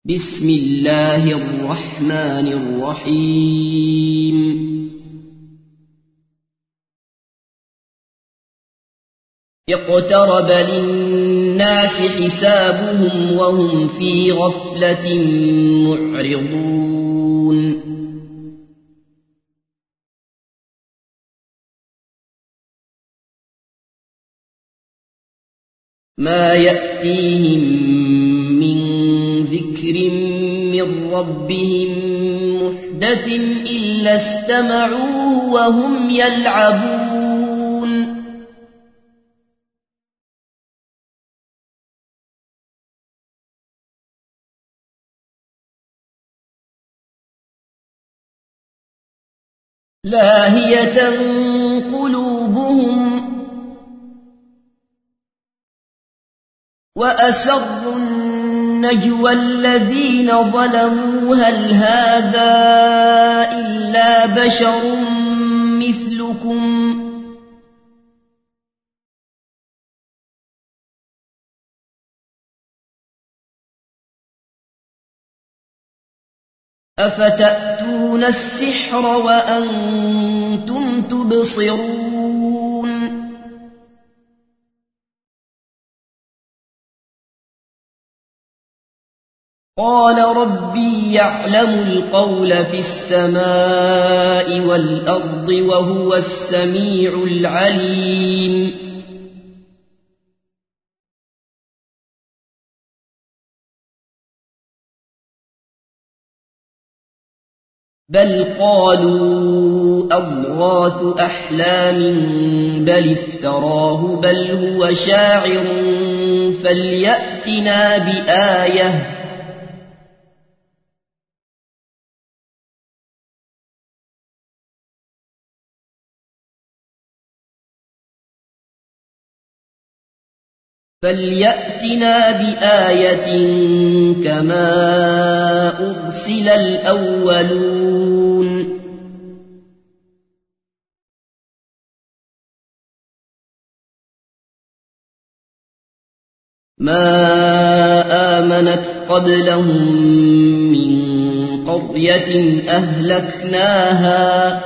بسم الله الرحمن الرحيم اقترب للناس حسابهم وهم في غفلة معرضون ما يأتيهم من ذكر من ربهم محدث إلا استمعوه وهم يلعبون لاهية قلوبهم وأسروا النجوى الذين ظلموا هل هذا إلا بشر مثلكم أفتأتون السحر وأنتم تبصرون قال ربي يعلم القول في السماء والأرض وهو السميع العليم بل قالوا أضغاث أحلام بل افتراه بل هو شاعر فليأتنا بآية كما أرسل الأولون ما آمنت قبلهم من قرية أهلكناها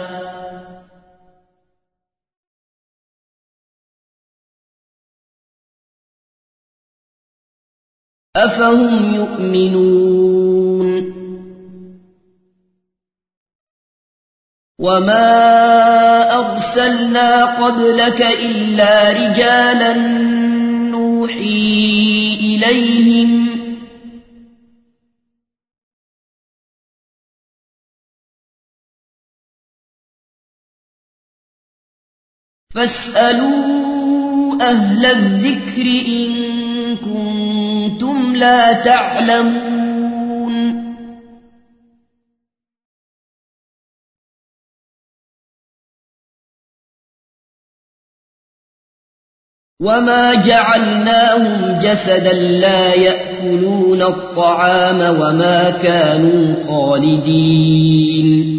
أفهم يؤمنون وما أرسلنا قبلك إلا رجالا نوحي إليهم فاسألوا أهل الذكر إن كنتم لا تعلمون وما جعلناهم جسدا لا يأكلون الطعام وما كانوا خالدين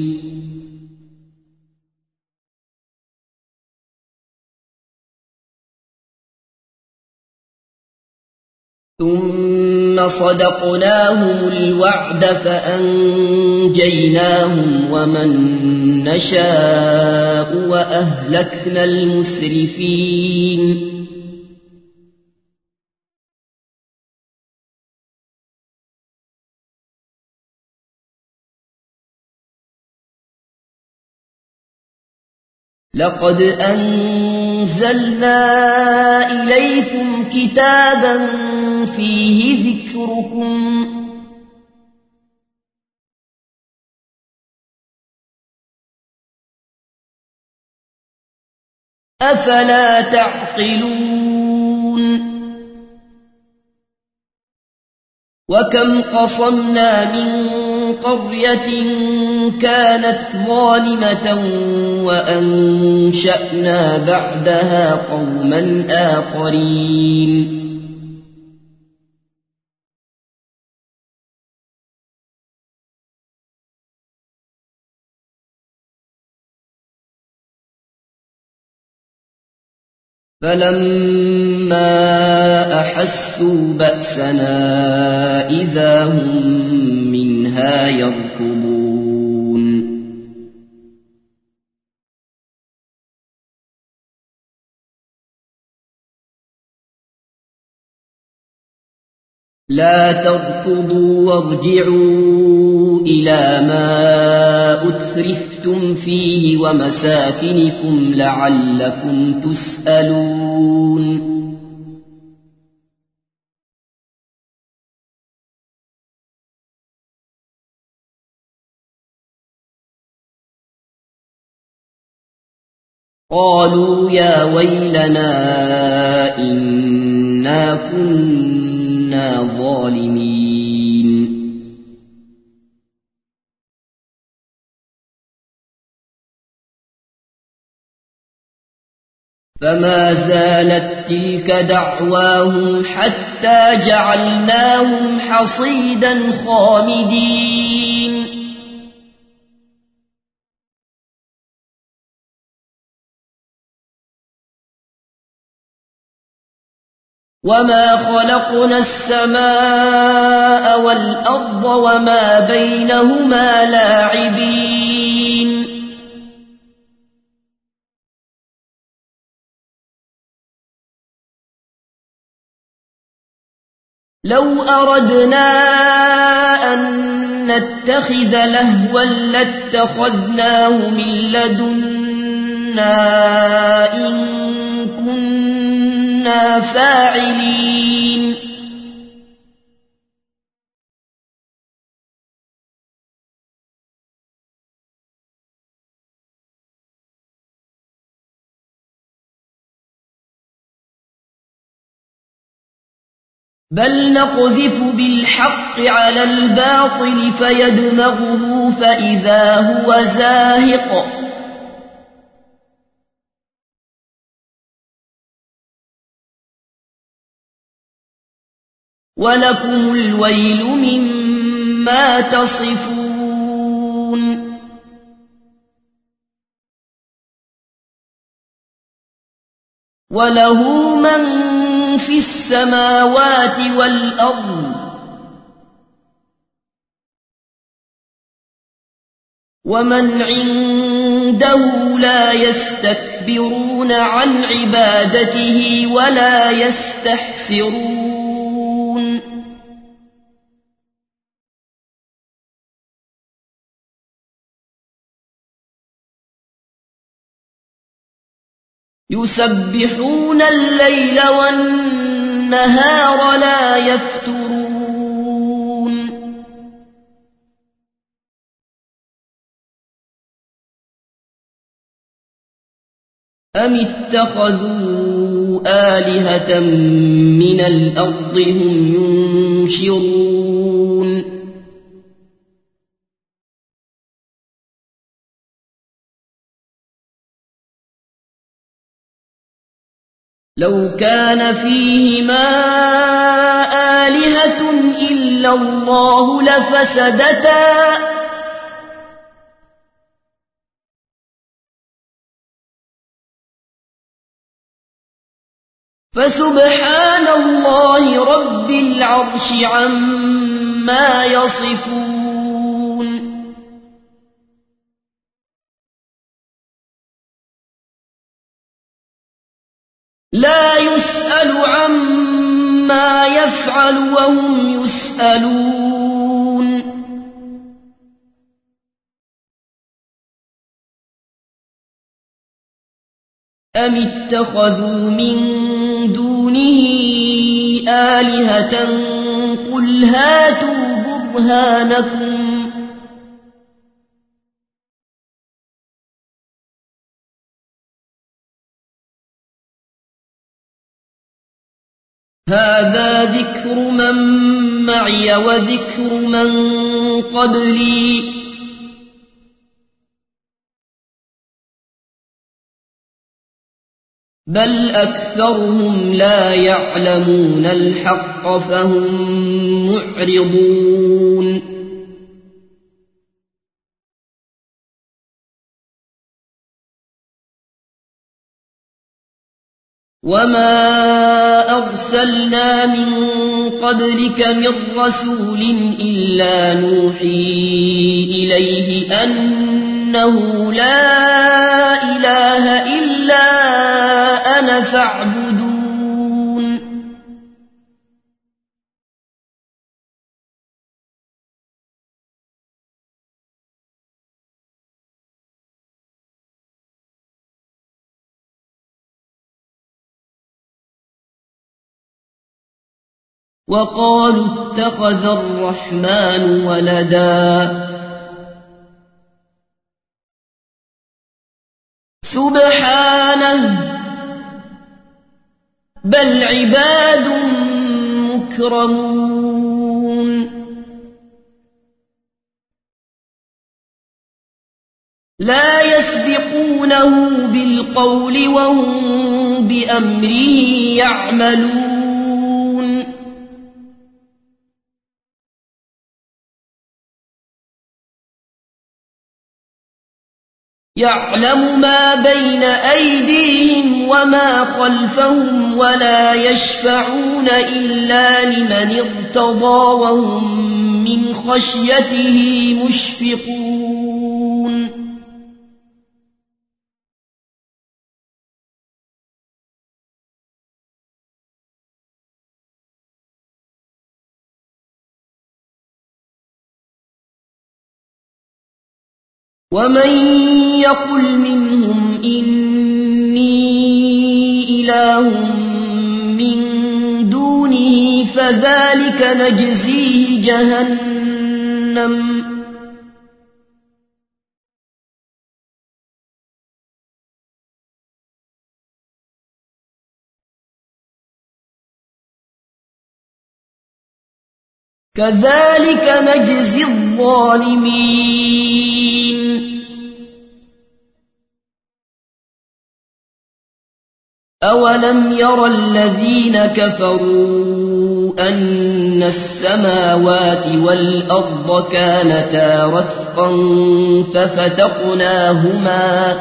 ثم صدقناهم الوعد فأنجيناهم ومن نشاء وأهلكنا المسرفين لقد أنزلنا إليكم كتابا فيه ذكركم أفلا تعقلون وكم قصمنا من قرية كانت ظالمة وأنشأنا بعدها قوما آخرين فلما أحسوا بأسنا إذا هم لا يركضون لا تركضوا وارجعوا إلى ما أترفتم فيه ومساكنكم لعلكم تسألون قالوا يا ويلنا إنا كنا ظالمين فما زالت تلك دعواهم حتى جعلناهم حصيدا خامدين وما خلقنا السماء والأرض وما بينهما لاعبين لو أردنا أن نتخذ لهوا لاتخذناه من لدنا إن كنا فاعلين بل نقذف بالحق على الباطل فيدمغه فإذا هو زاهق ولكم الويل مما تصفون وله من في السماوات والأرض ومن عنده لا يستكبرون عن عبادته ولا يستحسرون يسبحون الليل والنهار لا يفترون أم اتخذوا آلهة من الأرض هم ينشرون لو كان فيهما آلهة إلا الله لفسدتا فسبحان الله رب العرش عما يصفون لا يسأل عما يفعل وهم يسألون أم اتخذوا من دونه آلهة قل هاتوا برهانكم هذا ذكر من معي وذكر من قبلي بل أكثرهم لا يعلمون الحق فهم معرضون وما أرسلنا من قبلك من رسول إلا نوحي إليه أنه لا إله إلا أنا فاعبدون. وقالوا اتخذ الرحمن ولدا سبحانه بل عباد مكرمون لا يسبقونه بالقول وهم بأمره يعملون. يعلم ما بين أيديهم وما خلفهم ولا يشفعون إلا لمن ارتضى وهم من خشيته مشفقون. ومن يقل منهم إني إله من دونه فذلك نجزيه جهنم كذلك نجزي الظالمين. أولم ير الذين كفروا أن السماوات والأرض كانتا رتقا ففتقناهما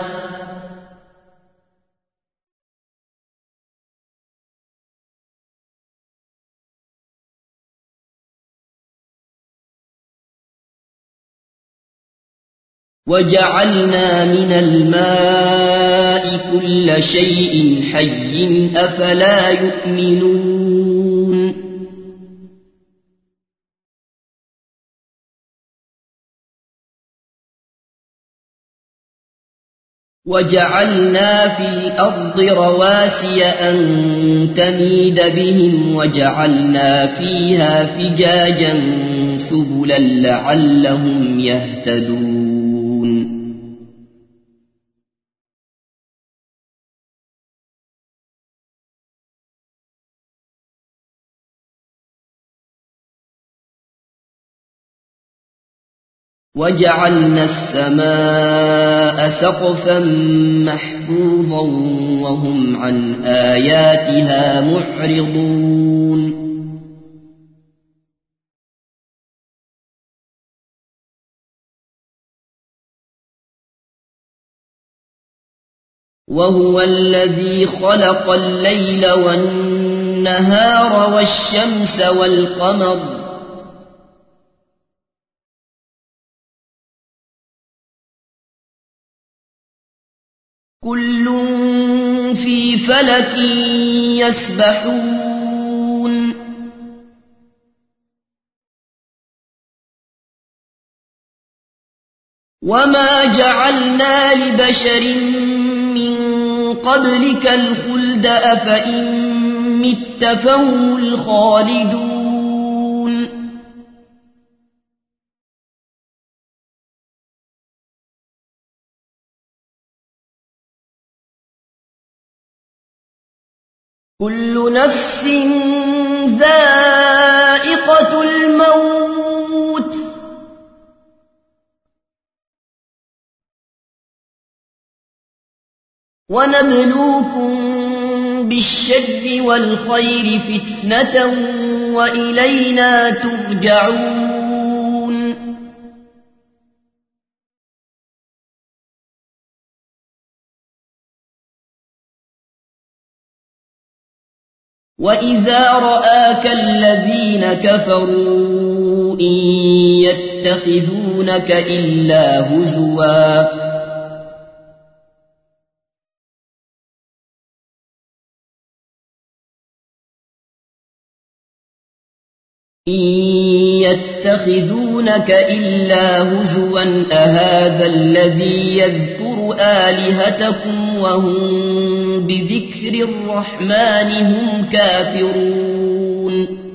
وجعلنا من الماء كل شيء حي أفلا يؤمنون. وجعلنا في الأرض رواسي أن تميد بهم وجعلنا فيها فجاجا سبلا لعلهم يهتدون. وجعلنا السماء سقفا محفوظا وهم عن آياتها معرضون. وهو الذي خلق الليل والنهار والشمس والقمر كل في فلك يسبحون. وما جعلنا لبشر من قبلك الخلد أفإن مت فهم الخالدون. كل نفس ذائقة الموت ونبلوكم بالشر والخير فتنة وإلينا ترجعون. وإذا رآك الذين كفروا إن يتخذونك إلا هزوا أهذا الذي يذكر آلهتكم وهم بذكر الرحمن هم كافرون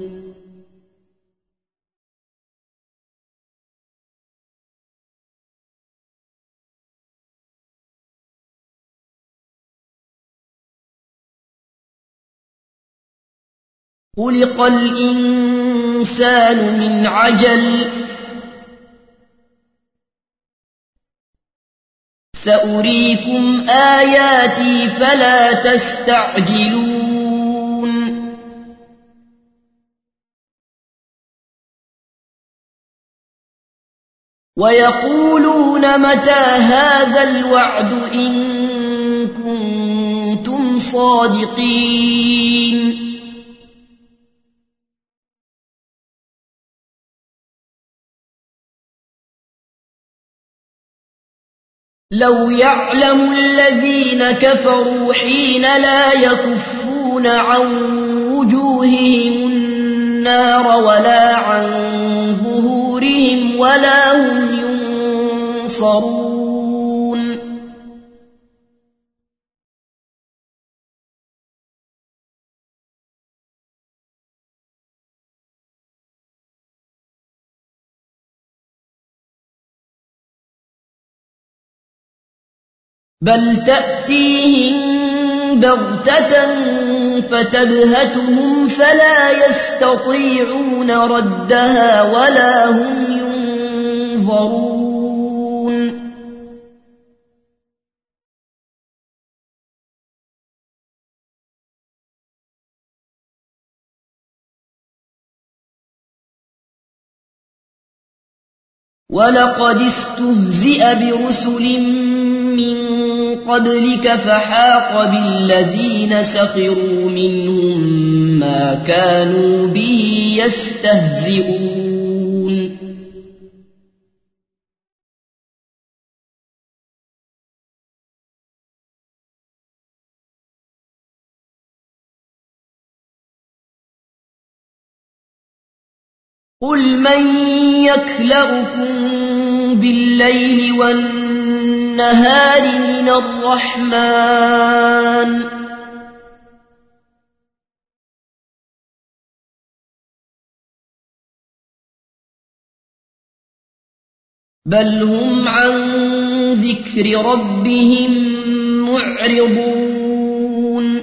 خلق الإنسان من عجل سأريكم آياتي فلا تستعجلون ويقولون متى هذا الوعد إن كنتم صادقين لو يعلم الذين كفروا حين لا يكفون عن وجوههم النار ولا عن ظهورهم ولا هم ينصرون بل تأتيهم بغتة فتبهتهم فلا يستطيعون ردها ولا هم ينظرون ولقد استهزئ برسل من قبلك فحاق بالذين سخروا منهم ما كانوا به يستهزئون قل من يكلؤكم بالليل والنهار من الرحمن بل هم عن ذكر ربهم معرضون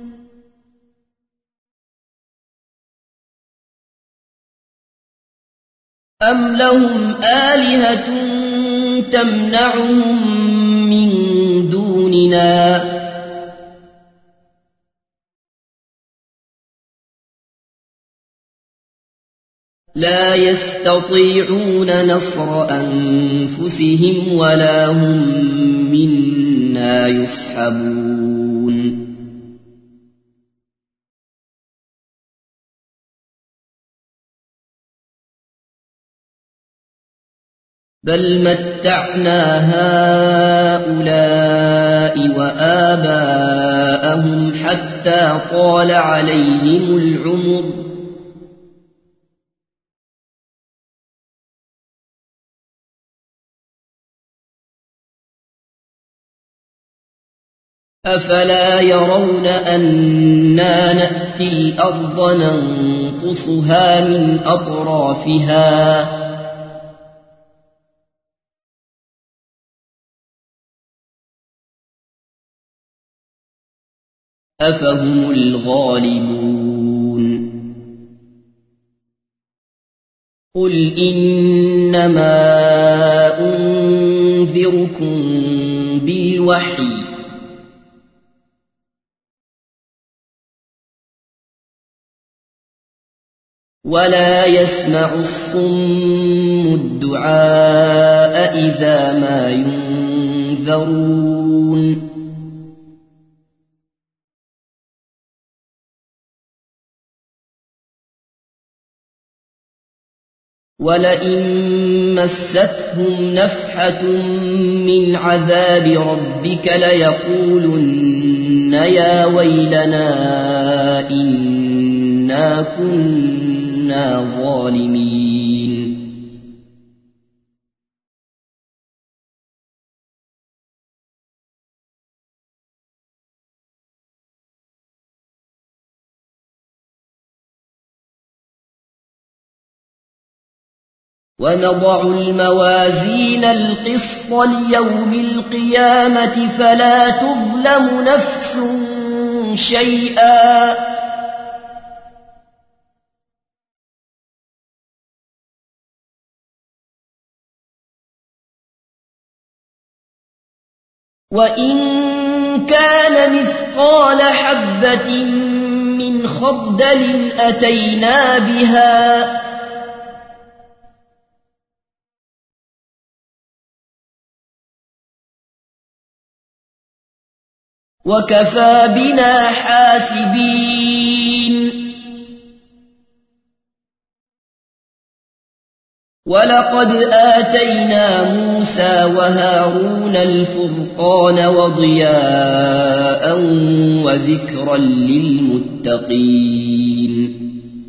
أم لهم آلهة تمنعهم من دوننا لا يستطيعون نصر أنفسهم ولا هم منا يصحبون بل متعنا هؤلاء وآباءهم حتى طال عليهم العمر أفلا يرون أنا نأتي الأرض ننقصها من أطرافها أفهم الغالبون قل إنما أنذركم بالوحي ولا يسمع الصم الدعاء إذا ما ينذرون ولئن مستهم نفحة من عذاب ربك ليقولن يا ويلنا إنا كنا ظالمين. ونضع الموازين القسط ليوم القيامة فلا تظلم نفس شيئا وإن كان مثقال حبة من خردل أتينا بها وكفى بنا حاسبين. ولقد آتينا موسى وهارون الفرقان وضياء وذكرا للمتقين.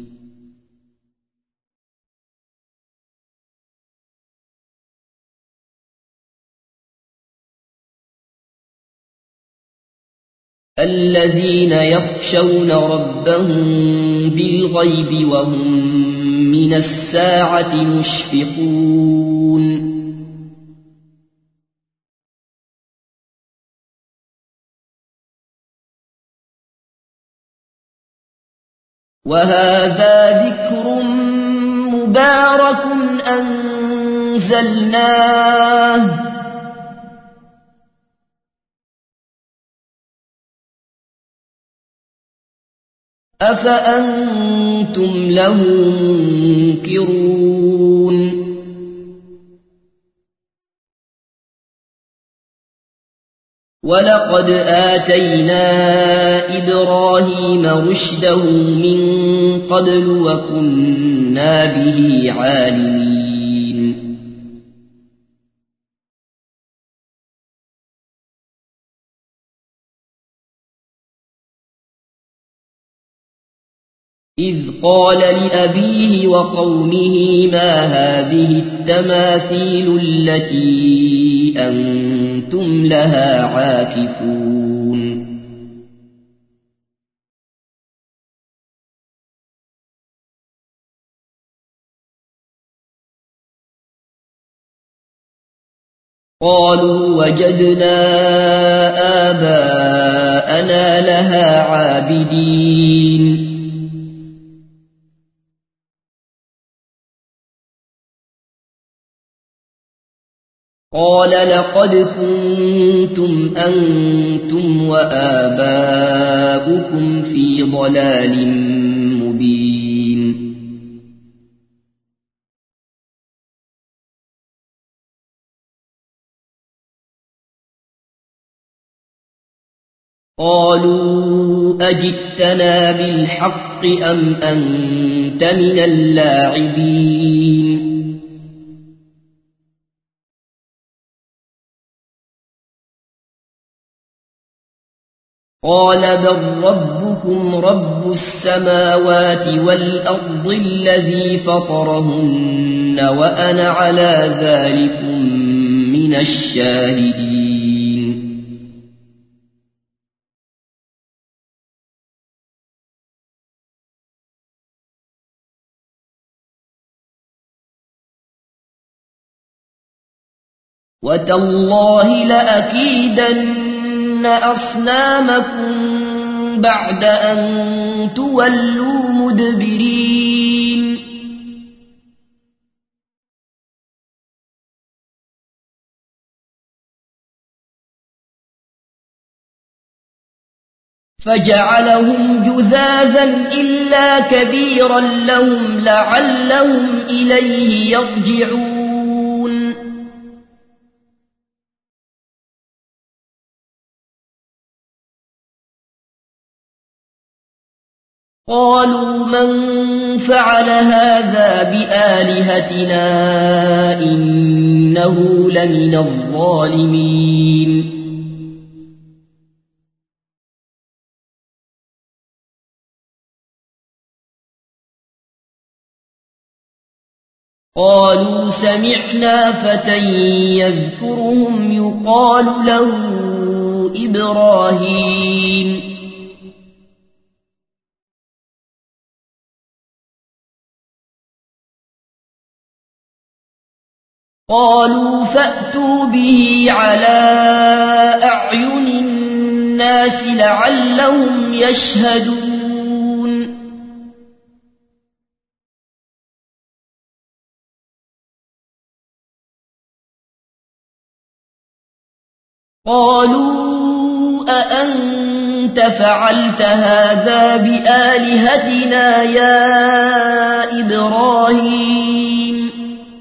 الذين يخشون ربهم بالغيب وهم من الساعة مشفقون. وهذا ذكر مبارك أنزلناه أفأنتم له منكرون. ولقد آتينا إبراهيم رشده من قبل وكنا به عالمين. إذ قال لأبيه وقومه ما هذه التماثيل التي أنتم لها عاكفون. قالوا وجدنا آباءنا لها عابدين. قال لقد كنتم أنتم وآباؤكم في ضلال مبين. قالوا أجئتنا بالحق أم أنت من اللاعبين. قال بل ربكم رب السماوات والأرض الذي فطرهن وأنا على ذلكم من الشاهدين. وتالله لأكيدن أصنامكم بعد أن تولوا مدبرين. فجعلهم جذاذا إلا كبيرا لهم لعلهم إليه يرجعون. قالوا من فعل هذا بآلهتنا إنه لمن الظالمين قالوا سمعنا فتى يذكرهم يقال له إبراهيم قالوا فأتوا به على أعين الناس لعلهم يشهدون قالوا أأنت فعلت هذا بآلهتنا يا إبراهيم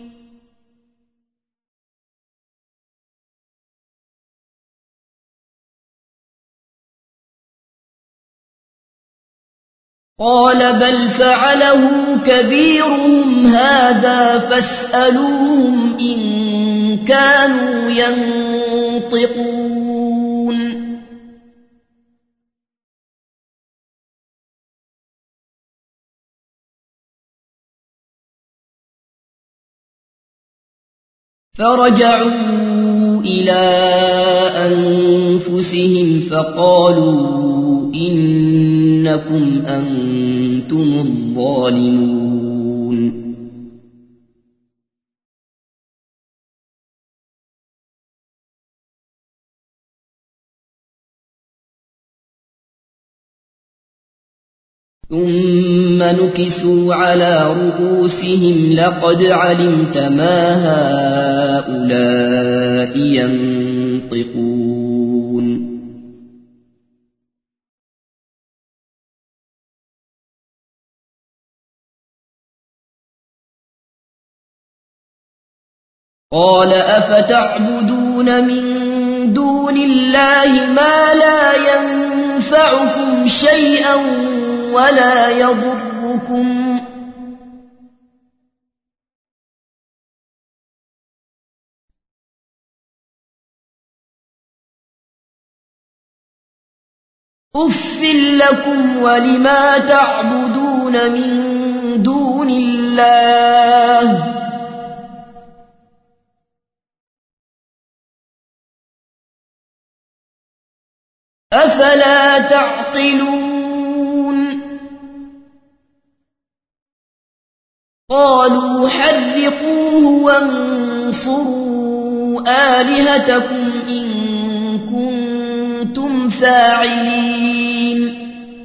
قال بل فعله كبيرهم هذا فاسألوهم إن كانوا ينطقون فرجعوا إلى أنفسهم فقالوا إنكم أنتم الظالمون ثم نكسوا على رؤوسهم لقد علمت ما هؤلاء ينطقون قال أفتعبدون من دون الله ما لا ينفعكم شيئا ولا يضركم أف لكم ولما تعبدون من دون الله أفلا تعقلون قالوا حرقوه وانصروا آلهتكم إن كنتم فاعلين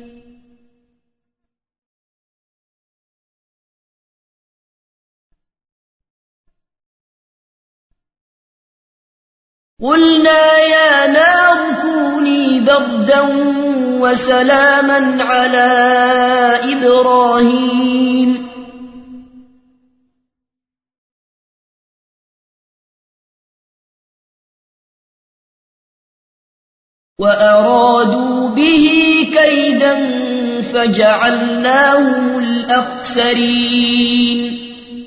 قلنا يا نار كوني بردا وسلاما على إبراهيم وأرادوا به كيدا فجعلناهم الأخسرين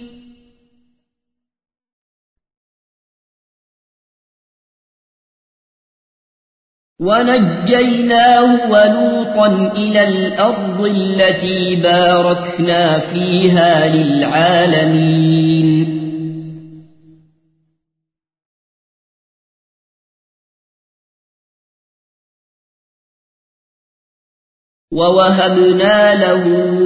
ونجيناه ولوطا إلى الأرض التي باركنا فيها للعالمين ووهبنا له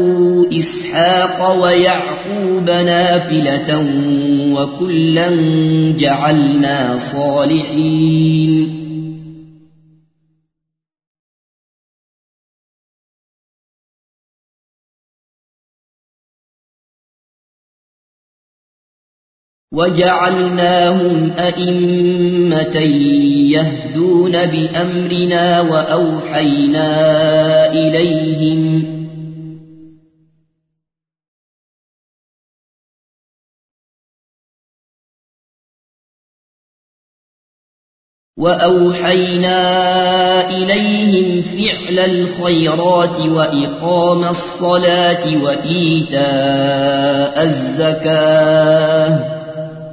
إسحاق ويعقوب نافلة وكلا جعلنا صالحين وجعلناهم أئمة يهدون بأمرنا وأوحينا وأوحينا إليهم فعل الخيرات وإقام الصلاة وإيتاء الزكاة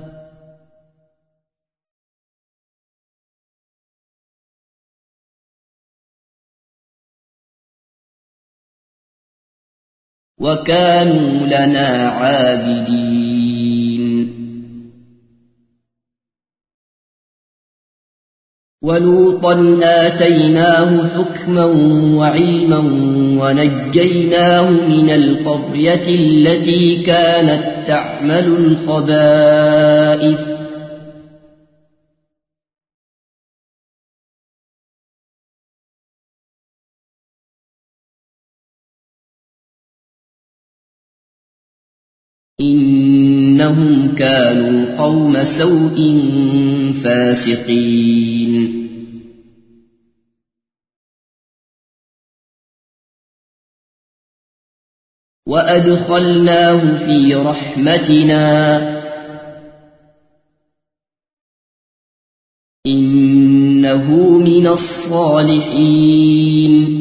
وكانوا لنا عابدين ولوطا آتيناه حكما وعلما ونجيناه من القرية التي كانت تعمل الخبائث إنهم كانوا قوم سوء فاسقين وأدخلناه في رحمتنا إنه من الصالحين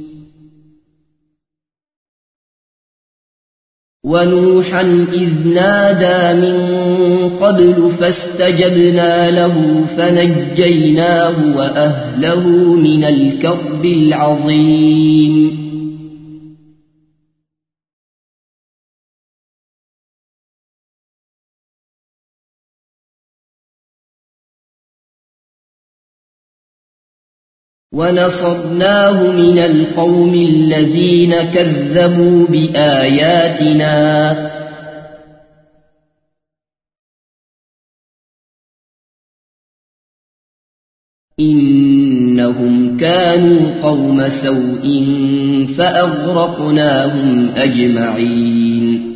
ونوحا إذ نادى من قبل فاستجبنا له فنجيناه وأهله من الكرب العظيم ونصرناه من القوم الذين كذبوا بآياتنا إنهم كانوا قوم سوء فأغرقناهم أجمعين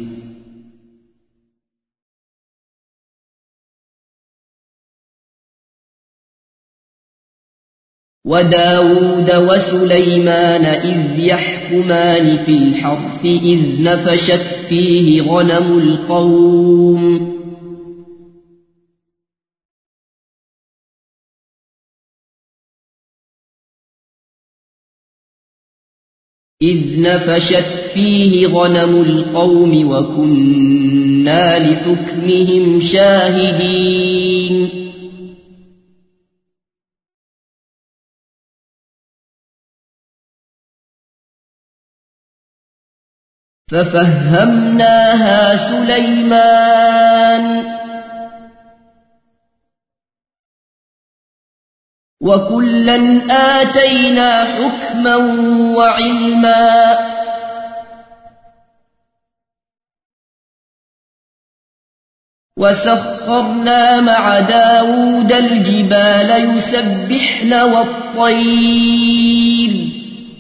وداود وسليمان إذ يحكمان في الحرث إذ نفشت فيه غنم القوم وكنا لحكمهم شاهدين ففهمناها سليمان وكلا آتينا حكما وعلما وسخرنا مع داود الجبال يسبحن والطير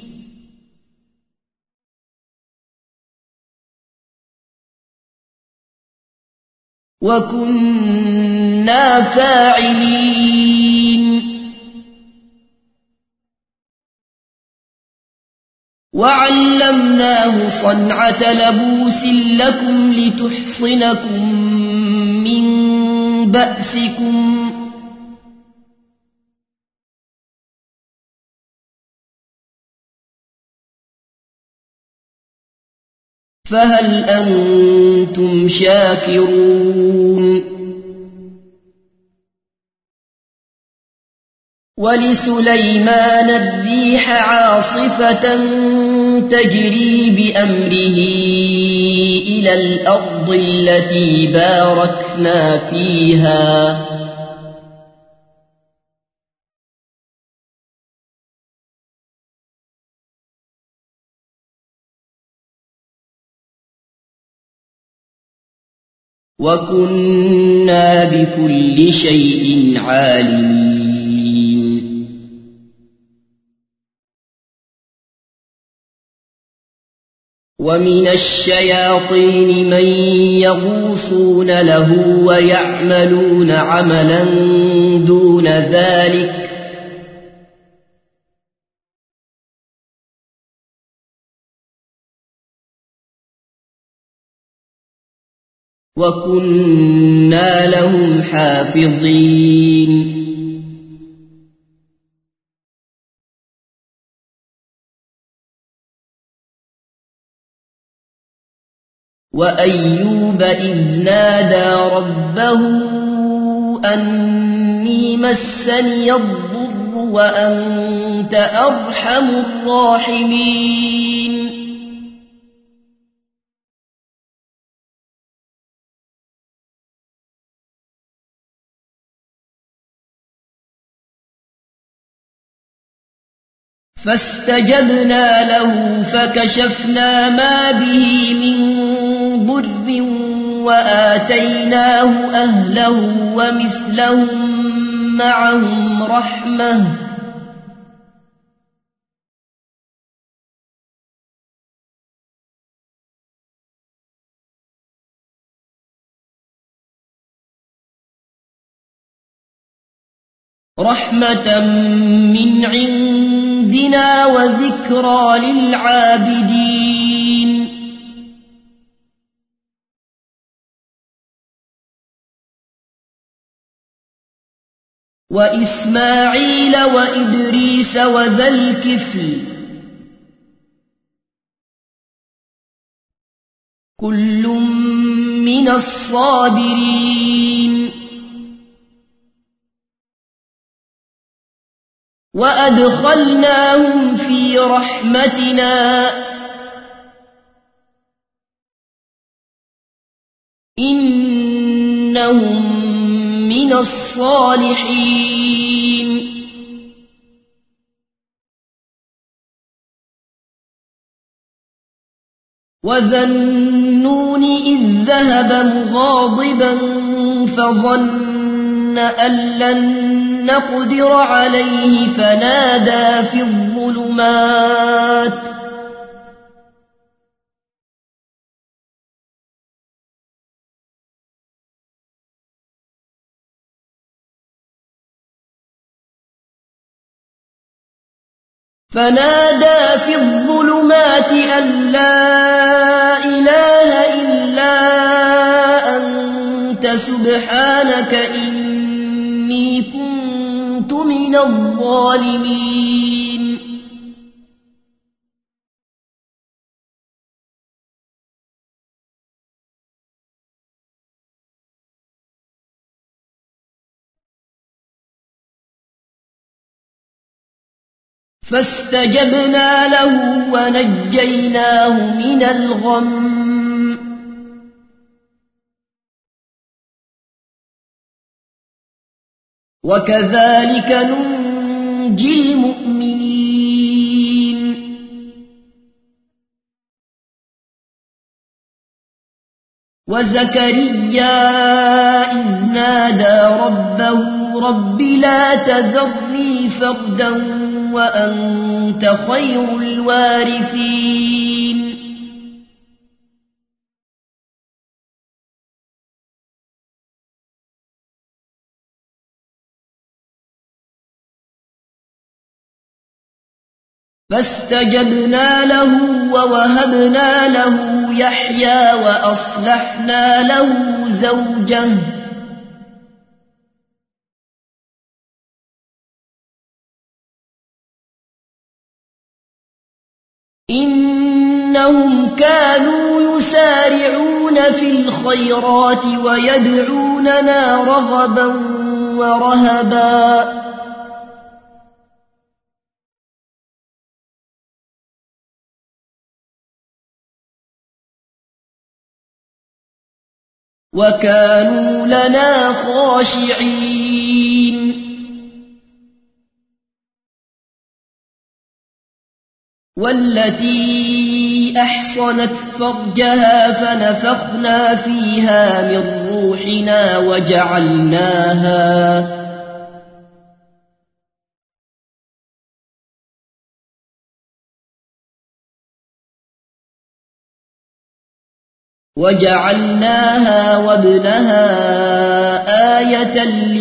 وكنا فاعلين وعلمناه صنعة لبوس لكم لتحصنكم من بأسكم فهل أنتم شاكرون ولسليمان الريح عاصفة تجري بأمره إلى الأرض التي باركنا فيها وكنا بكل شيء عالمين ومن الشياطين من يغوصون له ويعملون عملا دون ذلك وكنا لهم حافظين وأيوب إذ نادى ربه أني مسني الضر وأنت أرحم الراحمين فاستجبنا له فكشفنا ما به من ضر وآتيناه أهله ومثلهم معهم رحمة من عندنا وذكرى للعابدين وإسماعيل وإدريس وذا الكفل كل من الصابرين وأدخلناهم في رحمتنا إنهم من الصالحين وذا النون إذ ذهب مغاضبا فظن أن لن نقدر عليه فنادى في الظلمات أن لا إله إلا أنت سبحانك إني كنت من الظالمين فاستجبنا له ونجيناه من الغم وكذلك ننجي المؤمنين وزكريا إذ نادى ربه رب لا تذرني فردا وأنت خير الوارثين فاستجبنا له ووهبنا له يحيى وأصلحنا له زوجه إنهم كانوا يسارعون في الخيرات ويدعوننا رغبا ورهبا وكانوا لنا خاشعين والتي أحصنت فرجها فنفخنا فيها من روحنا وجعلناها وابنها آية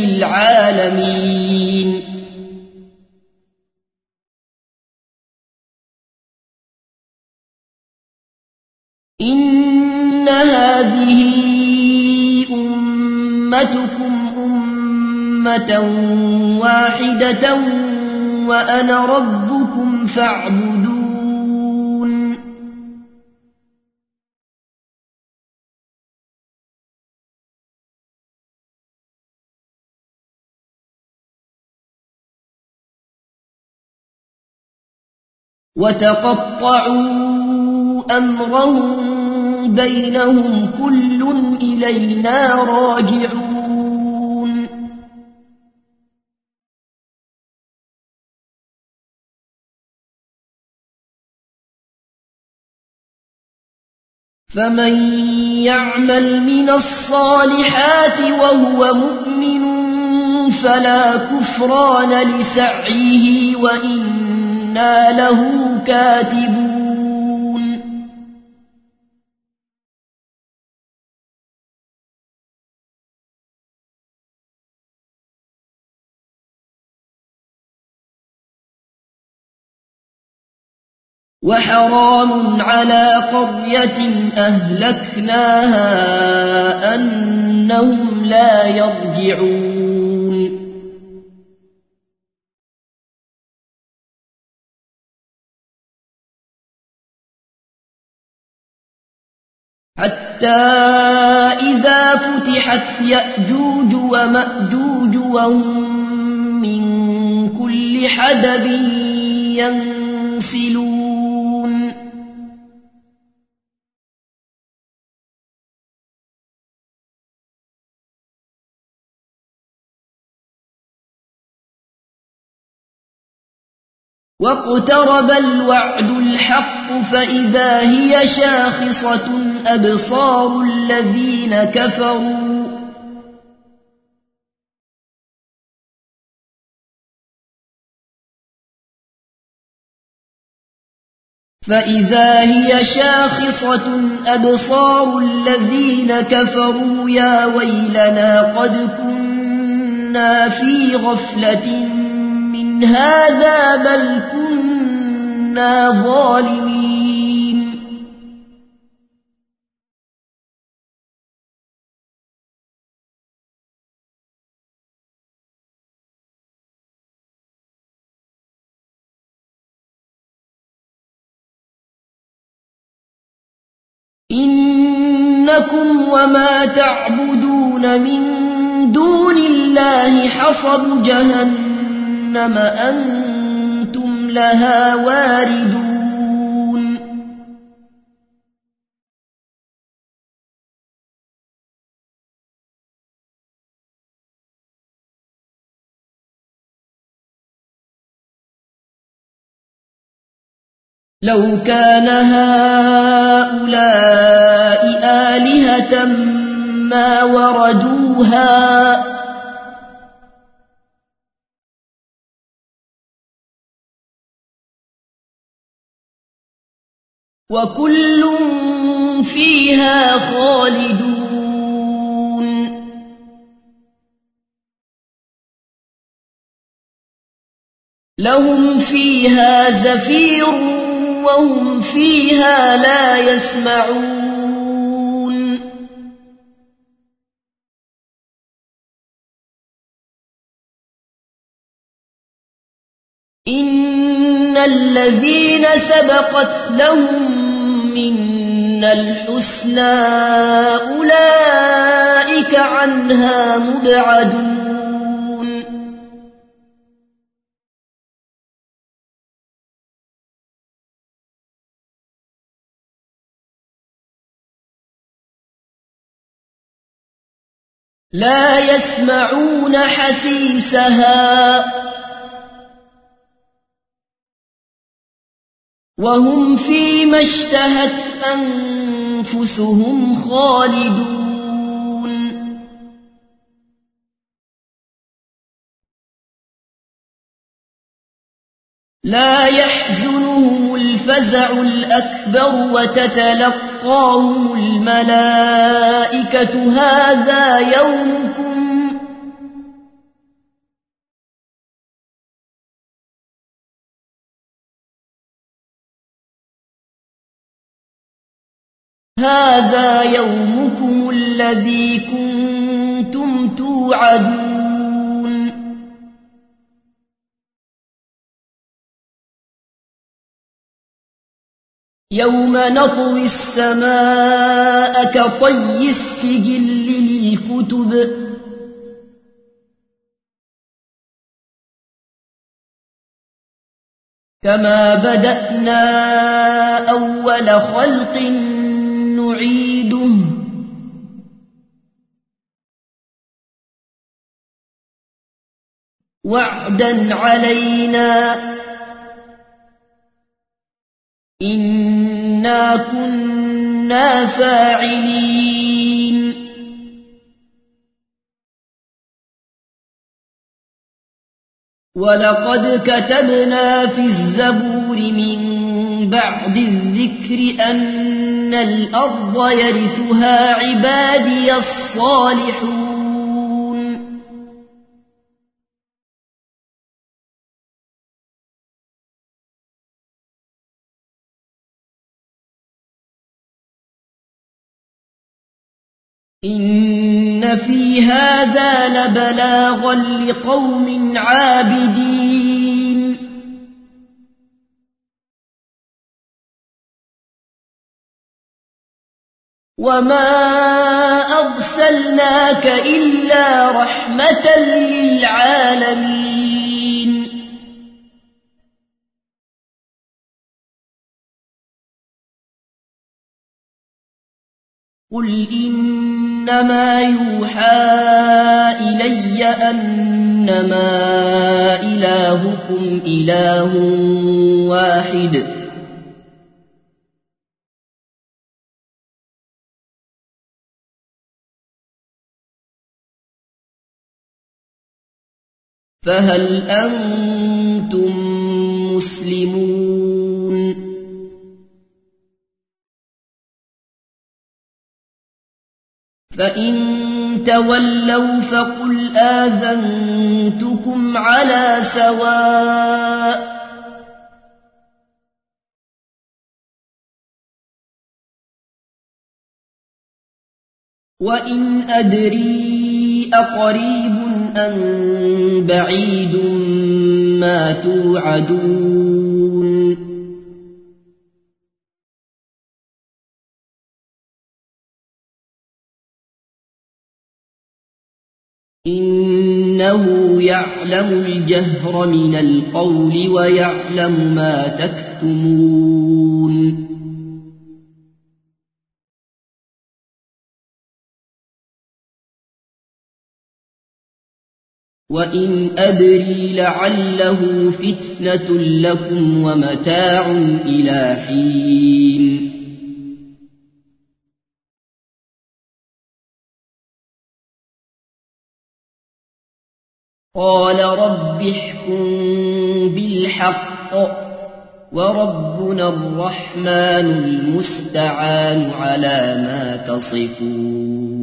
للعالمين إن هذه أمتكم أمة واحدة وأنا ربكم فاعبدون وتقطعوا أمرهم بينهم كل إلينا راجعون فمن يعمل من الصالحات وهو مؤمن فلا كفران لسعيه وإنا له كاتبون وحرام على قرية أهلكناها أنهم لا يرجعون حتى إذا فتحت يأجوج ومأجوج وهم من كل حدب ينسلون واقترب الوعد الحق فإذا هي شاخصة أبصار الذين كفروا فإذا هي شاخصة أبصار الذين كفروا يا ويلنا قد كنا في غفلة من هذا بل كنا ظالمين إنكم وما تعبدون من دون الله حصب جهنم أنتم لها واردون لو كان هؤلاء آلهة ما وردوها وكل فيها خالدون لهم فيها زفير وهم فيها لا يسمعون إن الذين سبقت لهم منا الحسنى أولئك عنها مبعدون لا يسمعون حسيسها وهم فيما اشتهت أنفسهم خالدون لا يحزنهم الفزع الأكبر وتتلقاهم الملائكة هذا يومكم هذا يومكم الذي كنتم توعدون يوم نطوي السماء كطي السجل للكتب كما بدأنا أول خلق نعيده وعدا علينا إنا كنا فاعلين ولقد كتبنا في الزبور من بعد الذكر أن الأرض يرثها عبادي الصالحون إن في هذا لبلاغا لقوم عابدين وما أرسلناك إلا رحمة للعالمين قل إنما يوحى إلي أنما إلهكم إله واحد فهل أنتم مسلمون فإن تولوا فقل آذنتكم على سواء وإن أدري أقريب أم بعيد ما توعدون إنه يعلم الجهر من القول ويعلم ما تكتمون وإن أدري لعله فتنة لكم ومتاع إلى حين قال رب احكم بالحق وربنا الرحمن المستعان على ما تصفون